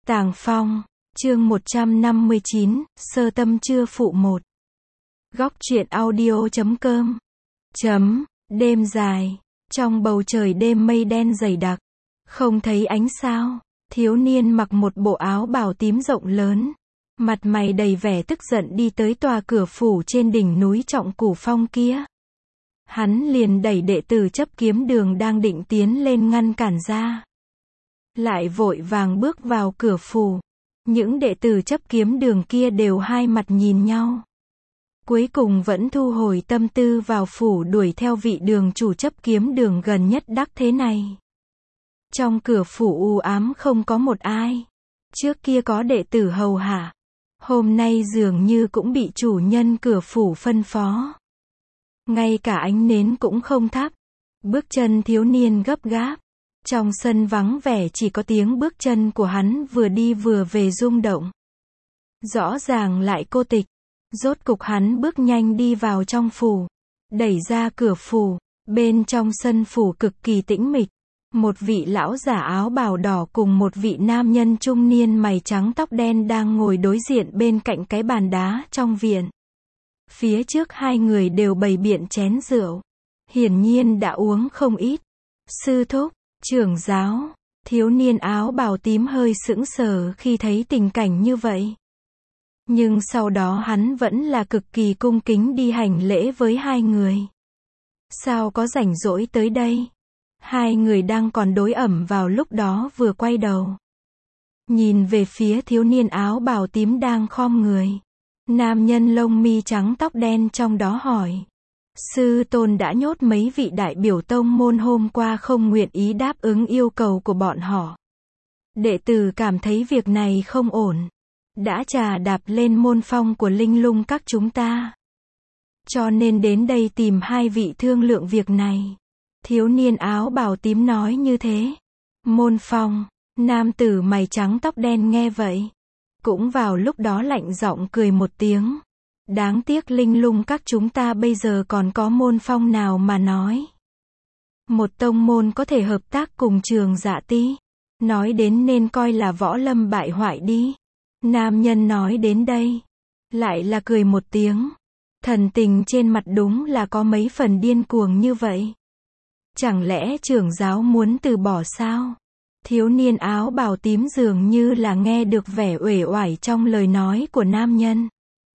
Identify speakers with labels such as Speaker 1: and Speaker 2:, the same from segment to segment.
Speaker 1: Tàng Phong, chương 159, Sơ tâm chưa phụ một. Góc truyện audio.com. Đêm dài, trong bầu trời đêm mây đen dày đặc, không thấy ánh sao, thiếu niên mặc một bộ áo bào tím rộng lớn, mặt mày đầy vẻ tức giận đi tới tòa cửa phủ trên đỉnh núi Trọng Cửu Phong kia. Hắn liền đẩy đệ tử chấp kiếm đường đang định tiến lên ngăn cản ra. Lại vội vàng bước vào cửa phủ. Những đệ tử chấp kiếm đường kia đều hai mặt nhìn nhau. Cuối cùng vẫn thu hồi tâm tư vào phủ đuổi theo vị đường chủ chấp kiếm đường gần nhất đắc thế này. Trong cửa phủ u ám không có một ai. Trước kia có đệ tử hầu hạ. Hôm nay dường như cũng bị chủ nhân cửa phủ phân phó. Ngay cả ánh nến cũng không thắp. Bước chân thiếu niên gấp gáp. Trong sân vắng vẻ chỉ có tiếng bước chân của hắn vừa đi vừa về rung động. Rõ ràng lại cô tịch. Rốt cục hắn bước nhanh đi vào trong phủ. Đẩy ra cửa phủ. Bên trong sân phủ cực kỳ tĩnh mịch. Một vị lão giả áo bào đỏ cùng một vị nam nhân trung niên mày trắng tóc đen đang ngồi đối diện bên cạnh cái bàn đá trong viện. Phía trước hai người đều bày biện chén rượu. Hiển nhiên đã uống không ít. Sư thúc, trưởng giáo, thiếu niên áo bào tím hơi sững sờ khi thấy tình cảnh như vậy. Nhưng sau đó hắn vẫn là cực kỳ cung kính đi hành lễ với hai người. Sao có rảnh rỗi tới đây? Hai người đang còn đối ẩm vào lúc đó vừa quay đầu. Nhìn về phía thiếu niên áo bào tím đang khom người. Nam nhân lông mi trắng tóc đen trong đó hỏi. Sư tôn đã nhốt mấy vị đại biểu tông môn hôm qua không nguyện ý đáp ứng yêu cầu của bọn họ. Đệ tử cảm thấy việc này không ổn. Đã trà đạp lên môn phong của linh lung các chúng ta. Cho nên đến đây tìm hai vị thương lượng việc này. Thiếu niên áo bào tím nói như thế. Môn phong, nam tử mày trắng tóc đen nghe vậy. Cũng vào lúc đó lạnh giọng cười một tiếng. Đáng tiếc linh lung các chúng ta bây giờ còn có môn phong nào mà nói. Một tông môn có thể hợp tác cùng Trường Dạ Ti. Nói đến nên coi là võ lâm bại hoại đi. Nam nhân nói đến đây. Lại là cười một tiếng. Thần tình trên mặt đúng là có mấy phần điên cuồng như vậy. Chẳng lẽ trưởng giáo muốn từ bỏ sao? Thiếu niên áo bào tím dường như là nghe được vẻ uể oải trong lời nói của nam nhân.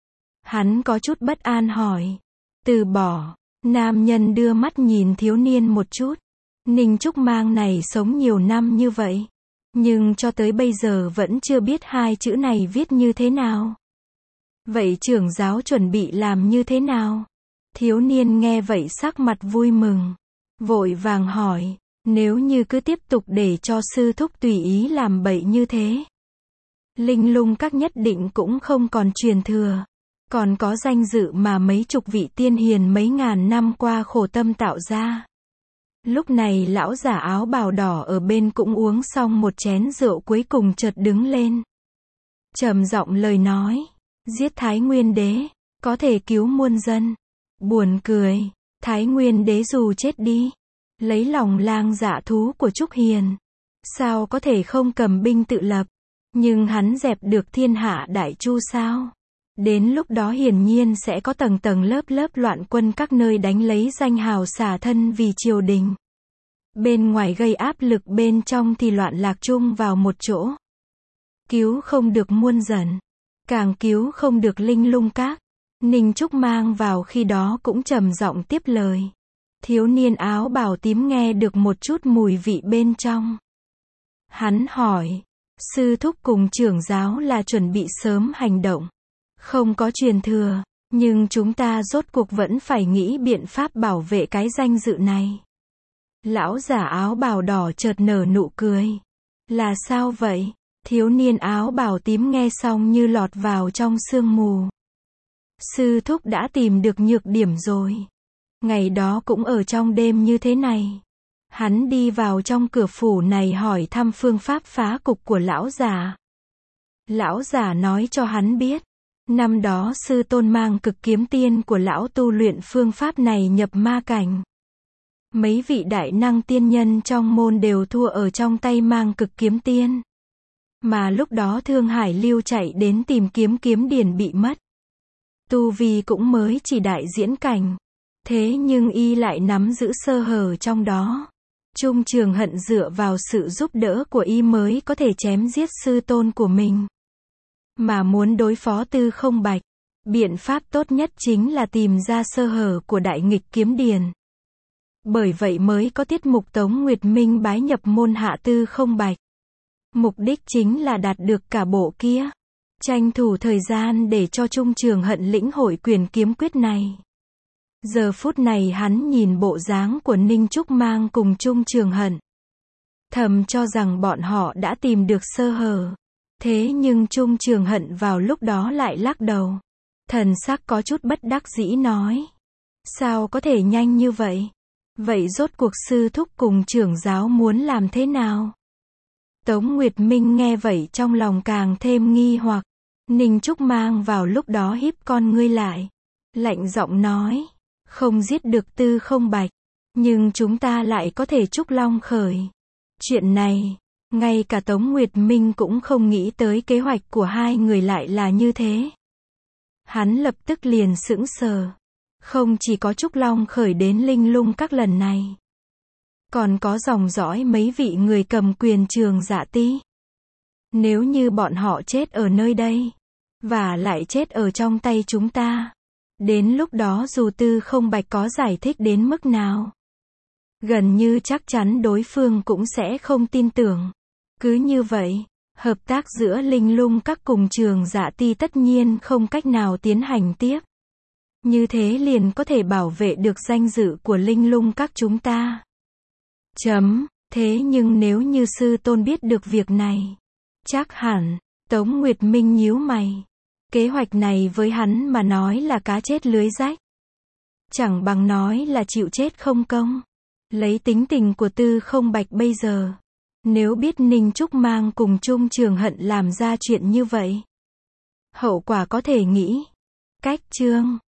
Speaker 1: Hắn có chút bất an hỏi. Từ bỏ. Nam nhân đưa mắt nhìn thiếu niên một chút. Ninh Trúc Mang này sống nhiều năm như vậy. Nhưng cho tới bây giờ vẫn chưa biết hai chữ này viết như thế nào. Vậy trưởng giáo chuẩn bị làm như thế nào? Thiếu niên nghe vậy sắc mặt vui mừng. Vội vàng hỏi. Nếu như cứ tiếp tục để cho sư thúc tùy ý làm bậy như thế. Linh lung các nhất định cũng không còn truyền thừa. Còn có danh dự mà mấy chục vị tiên hiền mấy ngàn năm qua khổ tâm tạo ra. Lúc này lão giả áo bào đỏ ở bên cũng uống xong một chén rượu cuối cùng chợt đứng lên. Trầm giọng lời nói. Giết Thái Nguyên Đế. Có thể cứu muôn dân. Buồn cười. Thái Nguyên Đế dù chết đi. Lấy lòng lang dạ thú của Trúc Hiền. Sao có thể không cầm binh tự lập. Nhưng hắn dẹp được thiên hạ đại chu sao? Đến lúc đó hiển nhiên sẽ có tầng tầng lớp lớp loạn quân các nơi đánh lấy danh hào xả thân vì triều đình. Bên ngoài gây áp lực, bên trong thì loạn lạc chung vào một chỗ. Cứu không được muôn dân. Càng cứu không được linh lung các. Ninh Trúc Mang vào khi đó cũng trầm giọng tiếp lời. Thiếu niên áo bào tím nghe được một chút mùi vị bên trong. Hắn hỏi. Sư thúc cùng trưởng giáo là chuẩn bị sớm hành động. Không có truyền thừa, nhưng chúng ta rốt cuộc vẫn phải nghĩ biện pháp bảo vệ cái danh dự này. Lão giả áo bào đỏ chợt nở nụ cười. Là sao vậy? Thiếu niên áo bào tím nghe xong như lọt vào trong sương mù. Sư thúc đã tìm được nhược điểm rồi. Ngày đó cũng ở trong đêm như thế này. Hắn đi vào trong cửa phủ này hỏi thăm phương pháp phá cục của lão già. Lão già nói cho hắn biết. Năm đó sư tôn mang cực kiếm tiên của lão tu luyện phương pháp này nhập ma cảnh. Mấy vị đại năng tiên nhân trong môn đều thua ở trong tay mang cực kiếm tiên. Mà lúc đó Thương Hải Lưu chạy đến tìm kiếm kiếm điển bị mất. Tu vi cũng mới chỉ đại diễn cảnh. Thế nhưng y lại nắm giữ sơ hở trong đó. Trung Trường Hận dựa vào sự giúp đỡ của y mới có thể chém giết sư tôn của mình. Mà muốn đối phó Tư Không Bạch, biện pháp tốt nhất chính là tìm ra sơ hở của đại nghịch kiếm điển. Bởi vậy mới có tiết mục Tống Nguyệt Minh bái nhập môn hạ Tư Không Bạch. Mục đích chính là đạt được cả bộ kia. Tranh thủ thời gian để cho Trung Trường Hận lĩnh hội quyền kiếm quyết này. Giờ phút này hắn nhìn bộ dáng của Ninh Trúc Mang cùng Trung Trường Hận. Thầm cho rằng bọn họ đã tìm được sơ hở. Thế nhưng Trung Trường Hận vào lúc đó lại lắc đầu. Thần sắc có chút bất đắc dĩ nói. Sao có thể nhanh như vậy? Vậy rốt cuộc sư thúc cùng trưởng giáo muốn làm thế nào? Tống Nguyệt Minh nghe vậy trong lòng càng thêm nghi hoặc. Ninh Trúc Mang vào lúc đó híp con ngươi lại. Lạnh giọng nói. Không giết được Tư Không Bạch. Nhưng chúng ta lại có thể trúc long khởi. Chuyện này, ngay cả Tống Nguyệt Minh cũng không nghĩ tới kế hoạch của hai người lại là như thế. Hắn lập tức liền sững sờ. Không chỉ có trúc long khởi đến Linh Lung các lần này. Còn có dòng dõi mấy vị người cầm quyền Trường Dạ Ti. Nếu như bọn họ chết ở nơi đây, và lại chết ở trong tay chúng ta, đến lúc đó dù Tư Không Bạch có giải thích đến mức nào, gần như chắc chắn đối phương cũng sẽ không tin tưởng. Cứ như vậy, hợp tác giữa Linh Lung các cùng Trường Dạ Ti tất nhiên không cách nào tiến hành tiếp. Như thế liền có thể bảo vệ được danh dự của Linh Lung các chúng ta. Thế nhưng nếu như sư tôn biết được việc này, chắc hẳn, Tống Nguyệt Minh nhíu mày. Kế hoạch này với hắn mà nói là cá chết lưới rách. Chẳng bằng nói là chịu chết không công. Lấy tính tình của Tư Không Bạch bây giờ, nếu biết Ninh Trúc Mang cùng Trung Trường Hận làm ra chuyện như vậy, hậu quả có thể nghĩ. Cách chương